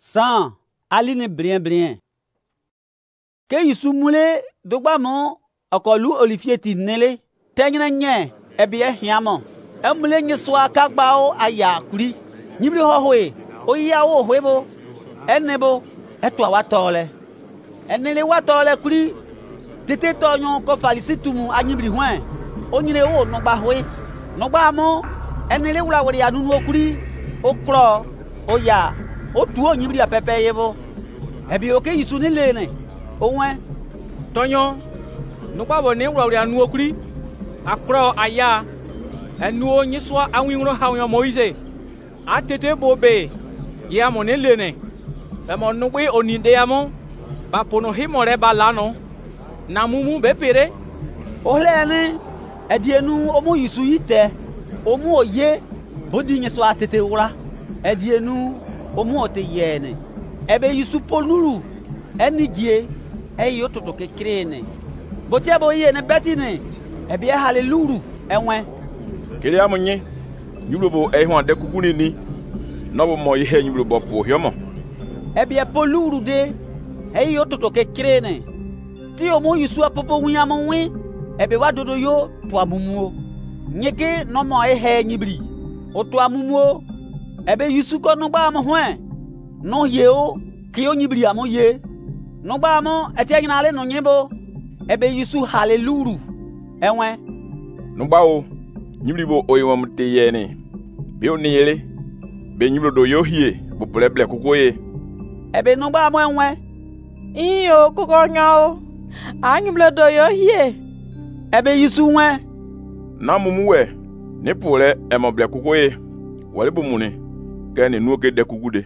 Sans aline brien. Que Yisu moule dogba mon akolu Olivier tinele tenyina nye ebie hiamo. Emule nye swa kagbao aya kuri. Nyibri hohoe oya wo hwebo enebo etwa watole. Enele watole kuri tete tonyon ko falicitumu anyibri hwen. Onyine wo nogba hwe. Nogba mo enele wula wori anunu okuri okro oya otu onyibri apepe yebo. Ebi oke Yisu ni lene owen tonyo nogba bo ne wula wori anu okuri akro aya enu onyiswa awinro hawo Moise atete bobe ya mo ne lene e mo nugbe oninde ya mo ba pono himore ba lano na mumu be pere ohlene edienu omu Yisu yite omu oye bodi nyeso atete wura edienu omu ote yene ebe Yisu polulu enidie eyo toto kekrene botia bo yene betine ebe hallelujah enwe kele amunye nyulobo ehun adekuguni ni nobo mo ihe nyulobo po hiomo ebe polulu de eyo toto kekrene ti omu Yisu apopo wiamu wi ebe wadodo yo to amumuo nyeke no mo ehe nyibri o to amumuo ebe Yisu ko no ba mo hwen no ye o ki o nyibri amo ye no ba mo eti nyina ale no nyebo ebe Yisu hallelujah enwe no ba o nyibri bo oyo mte yene be oni yele be nyibro do yo hie bo pleble kokoye ebe no ba mo enwe iyo kokonyo anyiblo do yo hie ebe Yisu nwe na mumuwe ne pole emoble kokoye wale bo mune ke ne nuoke de kugude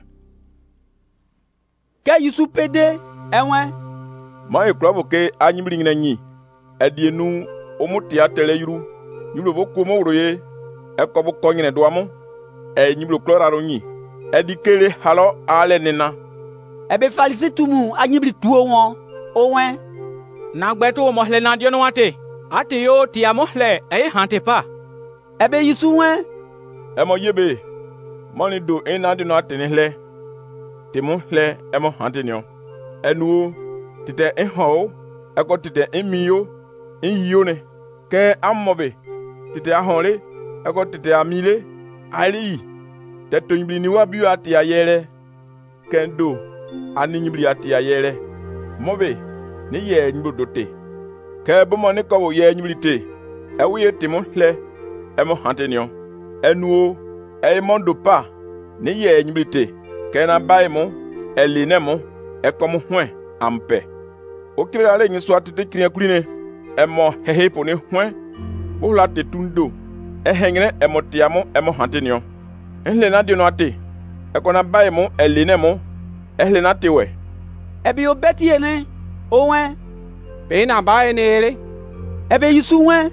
ke Yisu pede enwe ma e klobo ke anyibri ngina nyi edienu omuti atele yuru nyibro bo ko mo wroye e ko bo ko nyine do amo e nyibro kloraro nyi edikele halo ale nina ebe falicitumu anyibri tuo won owen na gbeto mo hle na dio no ate yo ti amohle e hante pa ebe Yisu nwe emo yebe moni do ina di no atene hle timo hle emo hante nyo enu tite eho eko tite emiyo enyiyo ne ke amobe tite ahonle eko tite amile ali teto nyibri ni wa biu ati ayere kendo ani nyibri ati ayere mobe ni ye nyibro dote ke bomo ne ko ye nyibri te e wiye timo hle emo hante nyo enu e mondo pa ni ye nyibri te ke na bai mo eline mo e komo hwen ampe o kire ale nyi so atete kire kurine emo hehe po ne hwen o la te tundo e hengre emo tiamo emo hante nyo enle na di no ate e ko na bai mo eline mo ehle na tewe ebe obeti ene owen pe na ba enere ebe Yisu nwe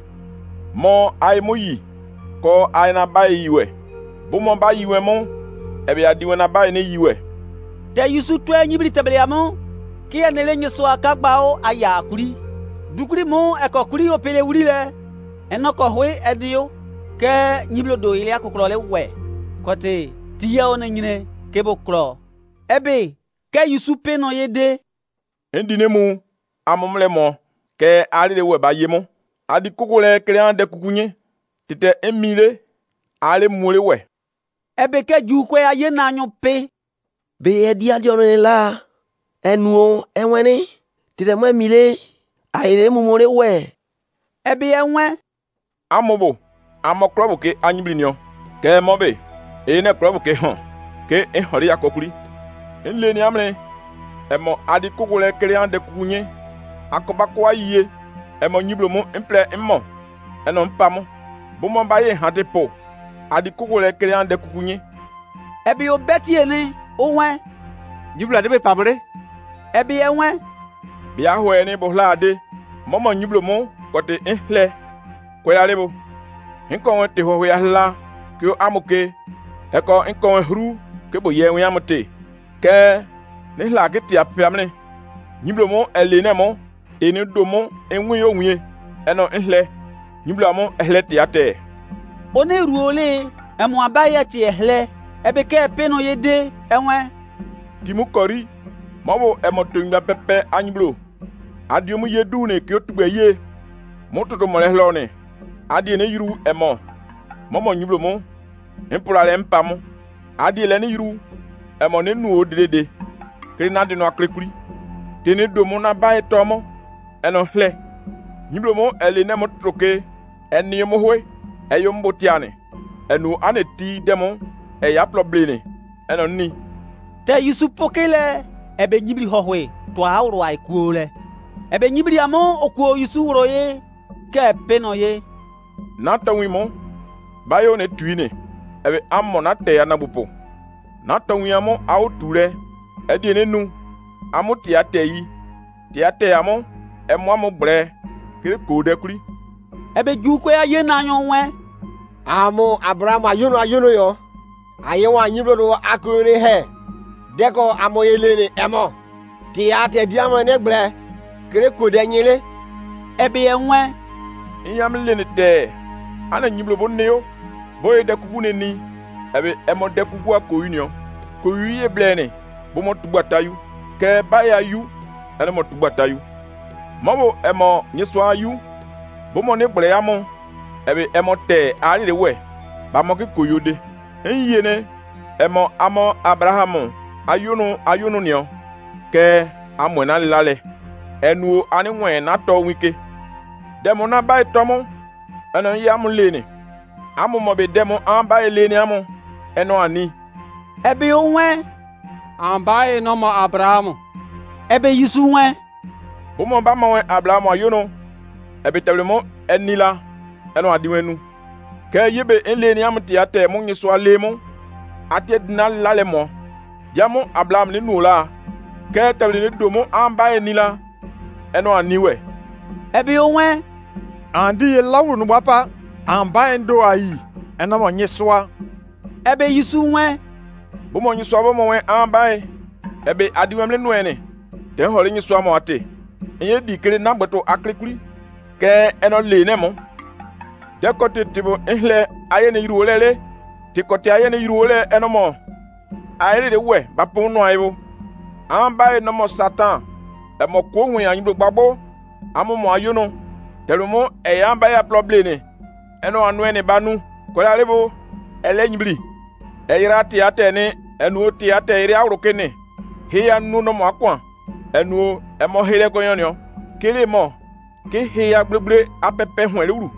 mo ai mo yi ko ai na bai yiwe bo mo ba yiwe mo ebe adiwe na bai ne yiwe te Yisu to nyibri tebeliamo ki enele nyeso akagbao aya kuri dukuri mo ekokuri opele wurile enoko hwe edio ke nyiblo do ile akokro le we kote tiya ona nyine kebo kro ebe ke Yisu pe no yede endine mu amomle mo ke ali we ba yemo adi kokole krean de kukunye tite emile ale mure we ebe ke ju kwe aye na anyo pe be edi adio no la enu enweni tite mo emile aire mu mure we ebe enwe amobo amokrobo ke anyibrinio ke mobe ene krobo ke hon ke ehori yakokuri enle ni amre emo adi kokole krean de kukunye akobako ayiye emo nyiblo mo imple immo eno mpamo bomo baye hante po adi kokole krean de kukunye ebe obeti ene owen nyiblo de be pamre ebe enwe bia ho ene bohla ade momo nyiblo mo kote ehle kwelabo inko wonte ho ya hla kyo amuke eko inko hru ke bo ye wen amute ke ne hla ke ti apiamne nyiblo mo elene mo eni do mo enwi onwie eno ehle nyiblo mo ehle ti ate one ruole emo abaye ti ehle ebe ke pe no yede enwe timu kori mabo emo tunga pepe anyiblo adi mu yedu ne ki otugbe ye mototo mo lehlone adi ne yiru emo momo nyiblo mo impula le mpamu adi le ne yiru emo ne nu odede kri na di no akrikuri tini do mo na bae tomo eno hle nyiblo mo ele ne mo troke eni mo hoy eyo mbotiane enu aneti demo e ya probleme eno ni te Yusu pokele ebe nyibli hohwe to awro ai kuole ebe nyibli amo okuo Yusu roye ke peno ye na tawi mo bayo ne tuine ebe ammo na te ya na bupo na tawi amo autule edi ne nu amo ti ate amo emo amo bre kire kode kuri ebe juko ya ye na nyonwe amo Abraham ayuno yo ayewa nyiblo do akure he deko amo yelene emo ti ate diamo ne bre kire kode nyile ebe enwe inyam lene te ana nyiblo bonneyo boye de kuku ne ni ebe emo de kuku akoyunyo ko yuye blene bo mo tugbatayu ke baya yu ene mo tugbatayu mabo emo nyeswa yu bo mo ne bre yamo ebe emo te ari de we ba mo ke koyode enyene emo amo Abraham ayunu nio ke amwena lale enu ani wen na to wike demo na bai tomo eno yam lene amo mo be demo an bai lene amo eno ani ebe onwe an bai no mo Abraham ebe Yusu nwe bo mo ba mo Abraham ayunu ebe tablemo enila eno adiwenu ke yebe enleni am tiate mo nyiso alemo ate dina lale mo yamo Abraham ni nula ke tableni domo an bai enila eno aniwe ebe onwe andi ye lawru no bapa an bai ndo ayi eno mo nyiso ebe Yusu nwe bo mo nyiso bo mo wen an bai ebe adiwemle nuene te hore nyiso mo ate enye dikere na gbeto akrikuri ke eno lene mo de kote tibo ehle ayene yiruolele ti kote ayene yiruole eno mo ayere de we bapo no ayo an bai no mo Satan e mo ko wen anyibo gbagbo amomo ayuno telumo e yan bai a probleme eno anu ene banu ko la lebo elenyibli e yira ti atene enu ti ate ire awrokene he anu no mo akwa enu e mo hele ko yonyo kele mo ke he ya gblegble apepe hwen lewuru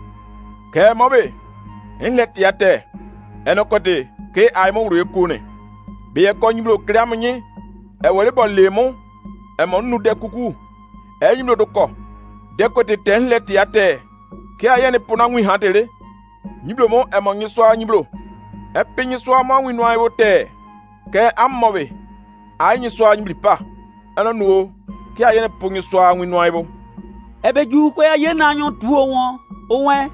ke mo be enle ti ate eno kote ke ay mo wuro ekone be e ko nyiblo kriamnyi e wole bo lemo e mo nu de kuku e nyiblo do ko de kote tenle ti ate ke ayene pona nwi hantele nyiblo mo e mo nyiswa nyiblo e pinyi swa ma wi no ayo te ke ammobe ay nyiswa nyibli pa eno nuo ke ayene ponyi swa wi no ayo ebe juko ya ye na nyon tuo won onwe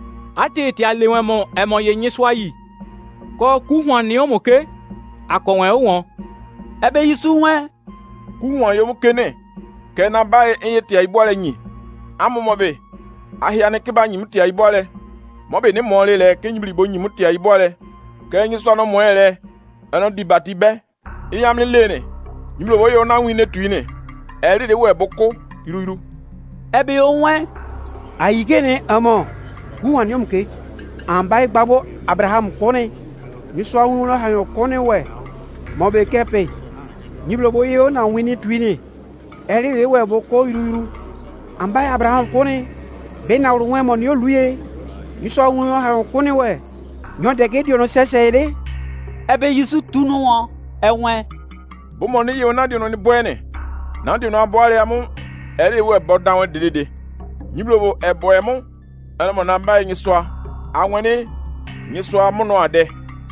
ate ti ale won mo emo ye nyiso ayi ko ku hwan ni o mo ke akọ̀wọ̀n ẹ̀ wọ̀n. Ebe Yusu nwe. Ku hwan yo mu kene. Ke na ba enye tia ibole nyi. Amu mo be. Ahia ne ke ba nyi mu tia ibole. Mo be ne mo le ke nyibri bo nyi mu tia ibole. Ke nyi so no mo ele. Eno di bati be. Iyam le lene. Nyibro bo yo na wi ne tuine. Eri de we boko iru. Ebe yo nwe. Ayigene amo. Ku hwan yo mu ke. Ambai gbabo Abraham kone. Mi so awun lo hayo kone we. Mo be kepe. Nyiblo bo yo na wi ne tuine. Eri de we boko iru. Ambai Abraham kone. Be na ru we mo ni oluye. Mi so awun lo hayo kone we. Nyo de ke di ono sesere. Ebe Yusu tunu won enwe. Bo mo ni yo na di ono ni boene. Na di ono aboare amu. Eri we bo dan dedede. Nyiblo bo ebo emu. Eno mo na mba nyi so awene nyi so amuno ade.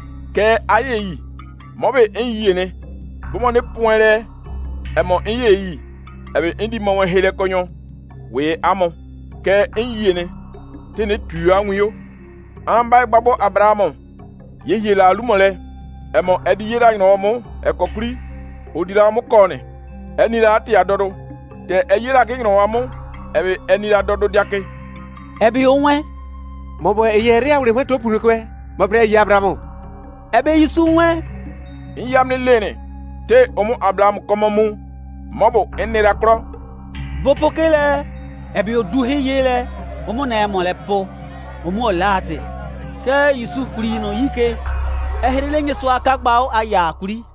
Ke aye yi. Mo be enyi ne. Bo mo ne poinle. Emo enyi yi. Ebe indi mo won hele konyo. We amo. Ke enyi ne. Tene tu anwu yo. Amba gbabo Abraham. Ye la lumole. Emo edi yera no mo ekokuri. Odira mo kone. Eni la ati adodo. Te eyira ke no mo. Ebe eni la dodo diake. Ebe onwe. Mo bo eyere awre mo to punu ko. Mo bre yi Abraham. Ebe Yusu nwe. Iyam ne lene. te omu Abraham komomu mobo enera kro Bopo kele, ebi o du heyele, omo na mo le po, omo olate. Ke Yusuf kuri no yike, ehrile nye so akagba o aya kuri.